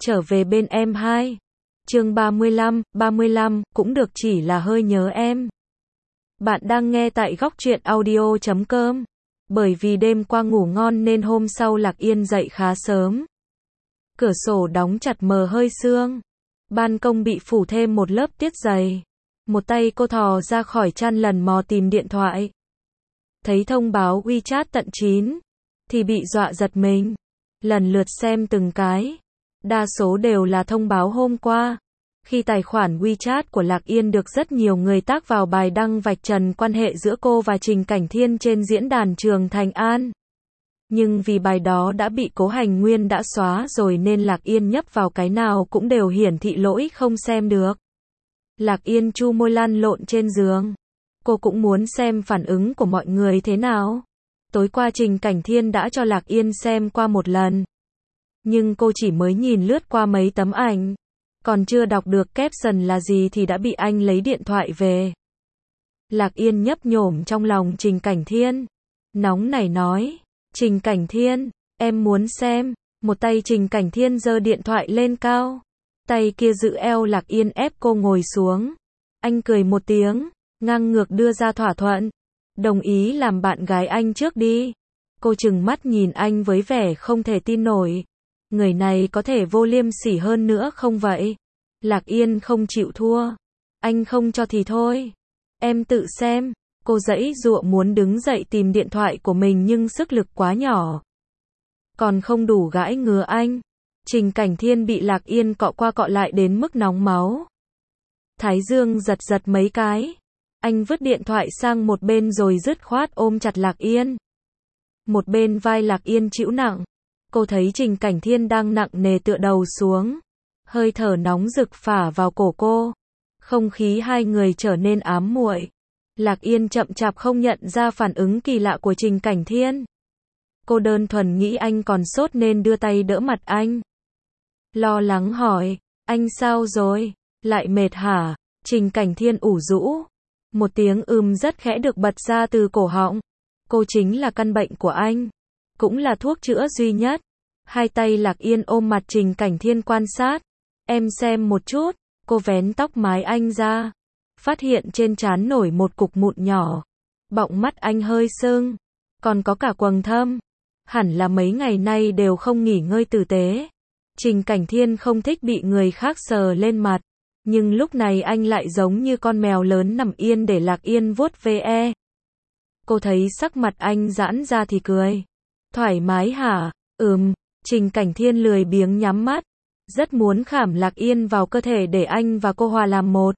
trở về bên em hai. Chương 35, cũng được chỉ là hơi nhớ em. Bạn đang nghe tại góc truyện audio.com. Bởi vì đêm qua ngủ ngon nên hôm sau Lạc Yên dậy khá sớm. Cửa sổ đóng chặt mờ hơi sương. Ban công bị phủ thêm một lớp tuyết dày. Một tay cô thò ra khỏi chăn lần mò tìm điện thoại. Thấy thông báo WeChat tận 9, thì bị dọa giật mình. Lần lượt xem từng cái. Đa số đều là thông báo hôm qua. Khi tài khoản WeChat của Lạc Yên được rất nhiều người tác vào bài đăng vạch trần quan hệ giữa cô và Trình Cảnh Thiên trên diễn đàn Trường Thành An. Nhưng vì bài đó đã bị Cố Hành Nguyên đã xóa rồi nên Lạc Yên nhấp vào cái nào cũng đều hiển thị lỗi không xem được. Lạc Yên chu môi lăn lộn trên giường. Cô cũng muốn xem phản ứng của mọi người thế nào. Tối qua Trình Cảnh Thiên đã cho Lạc Yên xem qua một lần. Nhưng cô chỉ mới nhìn lướt qua mấy tấm ảnh. Còn chưa đọc được caption là gì thì đã bị anh lấy điện thoại về. Lạc Yên nhấp nhổm trong lòng Trình Cảnh Thiên. Nóng nảy nói. Trình Cảnh Thiên, em muốn xem. Một tay Trình Cảnh Thiên giơ điện thoại lên cao. Tay kia giữ eo Lạc Yên ép cô ngồi xuống. Anh cười một tiếng, ngang ngược đưa ra thỏa thuận. Đồng ý làm bạn gái anh trước đi. Cô trừng mắt nhìn anh với vẻ không thể tin nổi. Người này có thể vô liêm sỉ hơn nữa không vậy? Lạc Yên không chịu thua. Anh không cho thì thôi. Em tự xem. Cô giãy giụa muốn đứng dậy tìm điện thoại của mình nhưng sức lực quá nhỏ. Còn không đủ gãi ngứa anh. Trình Cảnh Thiên bị Lạc Yên cọ qua cọ lại đến mức nóng máu. Thái dương giật giật mấy cái. Anh vứt điện thoại sang một bên rồi dứt khoát ôm chặt Lạc Yên. Một bên vai Lạc Yên chịu nặng. Cô thấy Trình Cảnh Thiên đang nặng nề tựa đầu xuống. Hơi thở nóng rực phả vào cổ cô. Không khí hai người trở nên ám muội. Lạc Yên chậm chạp không nhận ra phản ứng kỳ lạ của Trình Cảnh Thiên. Cô đơn thuần nghĩ anh còn sốt nên đưa tay đỡ mặt anh. Lo lắng hỏi, anh sao rồi? Lại mệt hả? Trình Cảnh Thiên ủ rũ. Một tiếng rất khẽ được bật ra từ cổ họng. Cô chính là căn bệnh của anh. Cũng là thuốc chữa duy nhất. Hai tay Lạc Yên ôm mặt Trình Cảnh Thiên quan sát. Em xem một chút. Cô vén tóc mái anh ra. Phát hiện trên trán nổi một cục mụn nhỏ. Bọng mắt anh hơi sưng. Còn có cả quầng thâm. Hẳn là mấy ngày nay đều không nghỉ ngơi tử tế. Trình Cảnh Thiên không thích bị người khác sờ lên mặt. Nhưng lúc này anh lại giống như con mèo lớn nằm yên để Lạc Yên vuốt ve. Cô thấy sắc mặt anh giãn ra thì cười. Thoải mái hả? Trình Cảnh Thiên lười biếng nhắm mắt. Rất muốn khảm Lạc Yên vào cơ thể để anh và cô hòa làm một.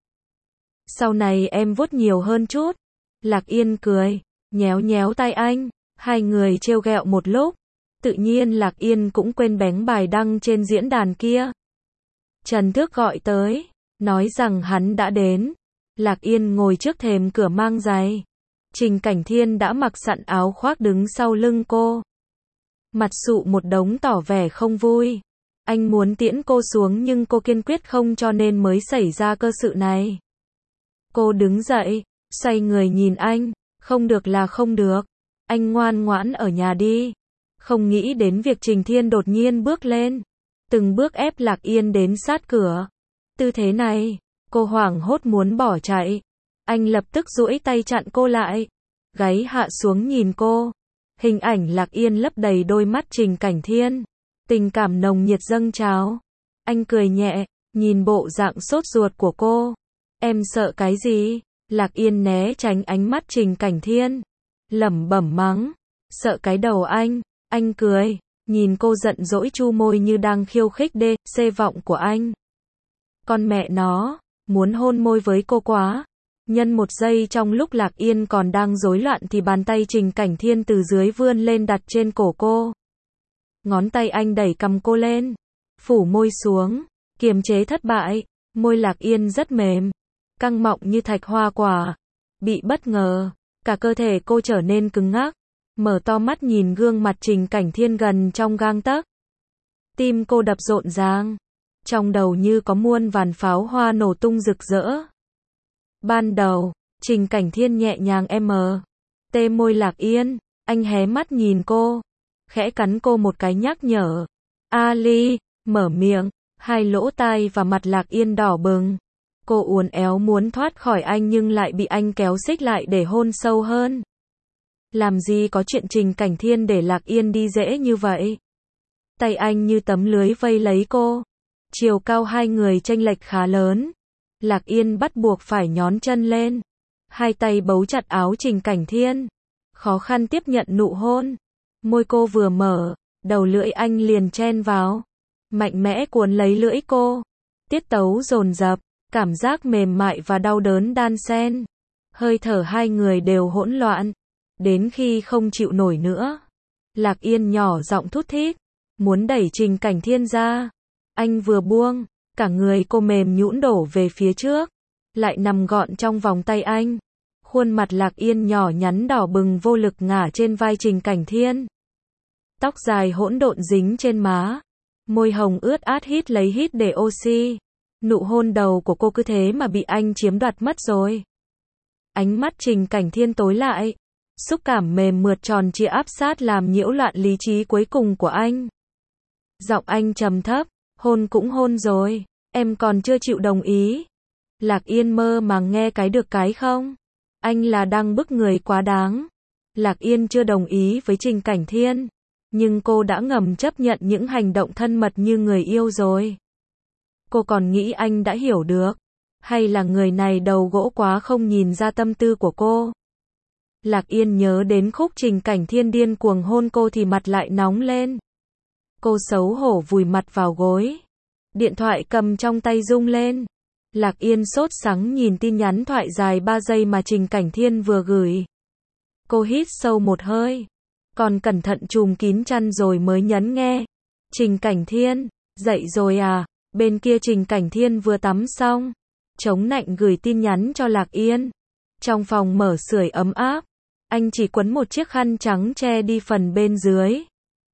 Sau này em vuốt nhiều hơn chút. Lạc Yên cười, nhéo nhéo tay anh. Hai người trêu ghẹo một lúc. Tự nhiên Lạc Yên cũng quên bén bài đăng trên diễn đàn kia. Trần Thước gọi tới, nói rằng hắn đã đến. Lạc Yên ngồi trước thềm cửa mang giày. Trình Cảnh Thiên đã mặc sẵn áo khoác đứng sau lưng cô. Mặt sụ một đống tỏ vẻ không vui. Anh muốn tiễn cô xuống nhưng cô kiên quyết không cho nên mới xảy ra cơ sự này. Cô đứng dậy, xoay người nhìn anh. Không được là không được. Anh ngoan ngoãn ở nhà đi. Không nghĩ đến việc Trình Thiên đột nhiên bước lên. Từng bước ép Lạc Yên đến sát cửa. Tư thế này, cô hoảng hốt muốn bỏ chạy. Anh lập tức duỗi tay chặn cô lại. Gáy hạ xuống nhìn cô. Hình ảnh Lạc Yên lấp đầy đôi mắt Trình Cảnh Thiên. Tình cảm nồng nhiệt dâng trào. Anh cười nhẹ, nhìn bộ dạng sốt ruột của cô. Em sợ cái gì? Lạc Yên né tránh ánh mắt Trình Cảnh Thiên. Lẩm bẩm mắng. Sợ cái đầu anh. Anh cười, nhìn cô giận dỗi chu môi như đang khiêu khích vọng của anh. Con mẹ nó, muốn hôn môi với cô quá. Nhân một giây trong lúc Lạc Yên còn đang rối loạn thì bàn tay Trình Cảnh Thiên từ dưới vươn lên đặt trên cổ cô. Ngón tay anh đẩy cằm cô lên, phủ môi xuống, kiềm chế thất bại. Môi Lạc Yên rất mềm, căng mọng như thạch hoa quả. Bị bất ngờ, cả cơ thể cô trở nên cứng ngắc. Mở to mắt nhìn gương mặt Trình Cảnh Thiên gần trong gang tấc. Tim cô đập rộn ràng. Trong đầu như có muôn vàn pháo hoa nổ tung rực rỡ. Ban đầu, Trình Cảnh Thiên nhẹ nhàng tê môi Lạc Yên. Anh hé mắt nhìn cô. Khẽ cắn cô một cái nhắc nhở. Ali, mở miệng. Hai lỗ tai và mặt Lạc Yên đỏ bừng. Cô uốn éo muốn thoát khỏi anh nhưng lại bị anh kéo xích lại để hôn sâu hơn. Làm gì có chuyện Trình Cảnh Thiên để Lạc Yên đi dễ như vậy. Tay anh như tấm lưới vây lấy cô. Chiều cao hai người chênh lệch khá lớn. Lạc Yên bắt buộc phải nhón chân lên. Hai tay bấu chặt áo Trình Cảnh Thiên. Khó khăn tiếp nhận nụ hôn. Môi cô vừa mở, đầu lưỡi anh liền chen vào. Mạnh mẽ cuốn lấy lưỡi cô. Tiết tấu dồn dập, cảm giác mềm mại và đau đớn đan xen. Hơi thở hai người đều hỗn loạn. Đến khi không chịu nổi nữa, Lạc Yên nhỏ giọng thút thít, muốn đẩy Trình Cảnh Thiên ra. Anh vừa buông, cả người cô mềm nhũn đổ về phía trước, lại nằm gọn trong vòng tay anh. Khuôn mặt Lạc Yên nhỏ nhắn đỏ bừng vô lực ngả trên vai Trình Cảnh Thiên. Tóc dài hỗn độn dính trên má, môi hồng ướt át hít lấy hít để oxy. Nụ hôn đầu của cô cứ thế mà bị anh chiếm đoạt mất rồi. Ánh mắt Trình Cảnh Thiên tối lại, xúc cảm mềm mượt tròn trịa áp sát làm nhiễu loạn lý trí cuối cùng của anh. Giọng anh trầm thấp, hôn cũng hôn rồi, em còn chưa chịu đồng ý. Lạc Yên mơ màng nghe cái được cái không. Anh là đang bức người quá đáng. Lạc Yên chưa đồng ý với Trình Cảnh Thiên, nhưng cô đã ngầm chấp nhận những hành động thân mật như người yêu rồi. Cô còn nghĩ anh đã hiểu được, hay là người này đầu gỗ quá không nhìn ra tâm tư của cô. Lạc Yên nhớ đến khúc Trình Cảnh Thiên điên cuồng hôn cô thì mặt lại nóng lên. Cô xấu hổ vùi mặt vào gối. Điện thoại cầm trong tay rung lên. Lạc Yên sốt sắng nhìn tin nhắn thoại dài 3 giây mà Trình Cảnh Thiên vừa gửi. Cô hít sâu một hơi, còn cẩn thận chùm kín chăn rồi mới nhấn nghe. Trình Cảnh Thiên, dậy rồi à? Bên kia Trình Cảnh Thiên vừa tắm xong, chống nạnh gửi tin nhắn cho Lạc Yên. Trong phòng mở sưởi ấm áp, anh chỉ quấn một chiếc khăn trắng che đi phần bên dưới.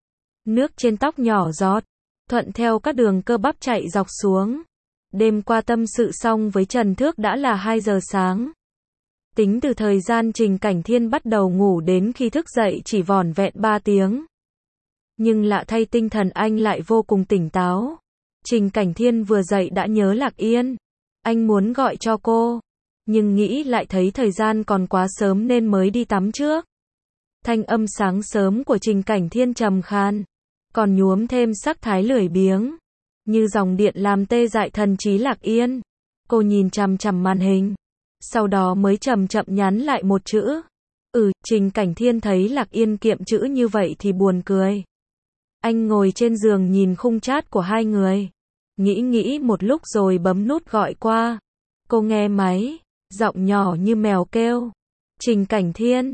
Nước trên tóc nhỏ giọt, thuận theo các đường cơ bắp chạy dọc xuống. Đêm qua tâm sự xong với Trần Thước đã là 2 giờ sáng. Tính từ thời gian Trình Cảnh Thiên bắt đầu ngủ đến khi thức dậy chỉ vỏn vẹn 3 tiếng. Nhưng lạ thay tinh thần anh lại vô cùng tỉnh táo. Trình Cảnh Thiên vừa dậy đã nhớ Lạc Yên. Anh muốn gọi cho cô, nhưng nghĩ lại thấy thời gian còn quá sớm nên mới đi tắm trước. Thanh âm sáng sớm của Trình Cảnh Thiên trầm khan, còn nhuốm thêm sắc thái lười biếng, như dòng điện làm tê dại thần trí Lạc Yên. Cô nhìn chằm chằm màn hình, sau đó mới chậm chậm nhắn lại một chữ. Trình Cảnh Thiên thấy Lạc Yên kiệm chữ như vậy thì buồn cười. Anh ngồi trên giường nhìn khung chat của hai người, nghĩ một lúc rồi bấm nút gọi qua. Cô nghe máy, giọng nhỏ như mèo kêu. Trình Cảnh Thiên,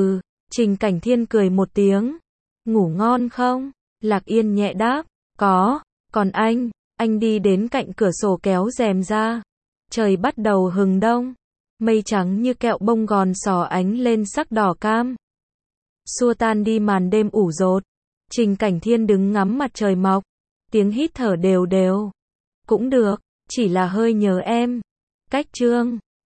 Trình Cảnh Thiên cười một tiếng. Ngủ ngon không? Lạc Yên nhẹ đáp, có. Còn anh đi đến cạnh cửa sổ kéo rèm ra. Trời bắt đầu hừng đông. Mây trắng như kẹo bông gòn xỏ ánh lên sắc đỏ cam. Xua tan đi màn đêm ủ rột. Trình Cảnh Thiên đứng ngắm mặt trời mọc. Tiếng hít thở đều đều. Cũng được, chỉ là hơi nhớ em. Cách chương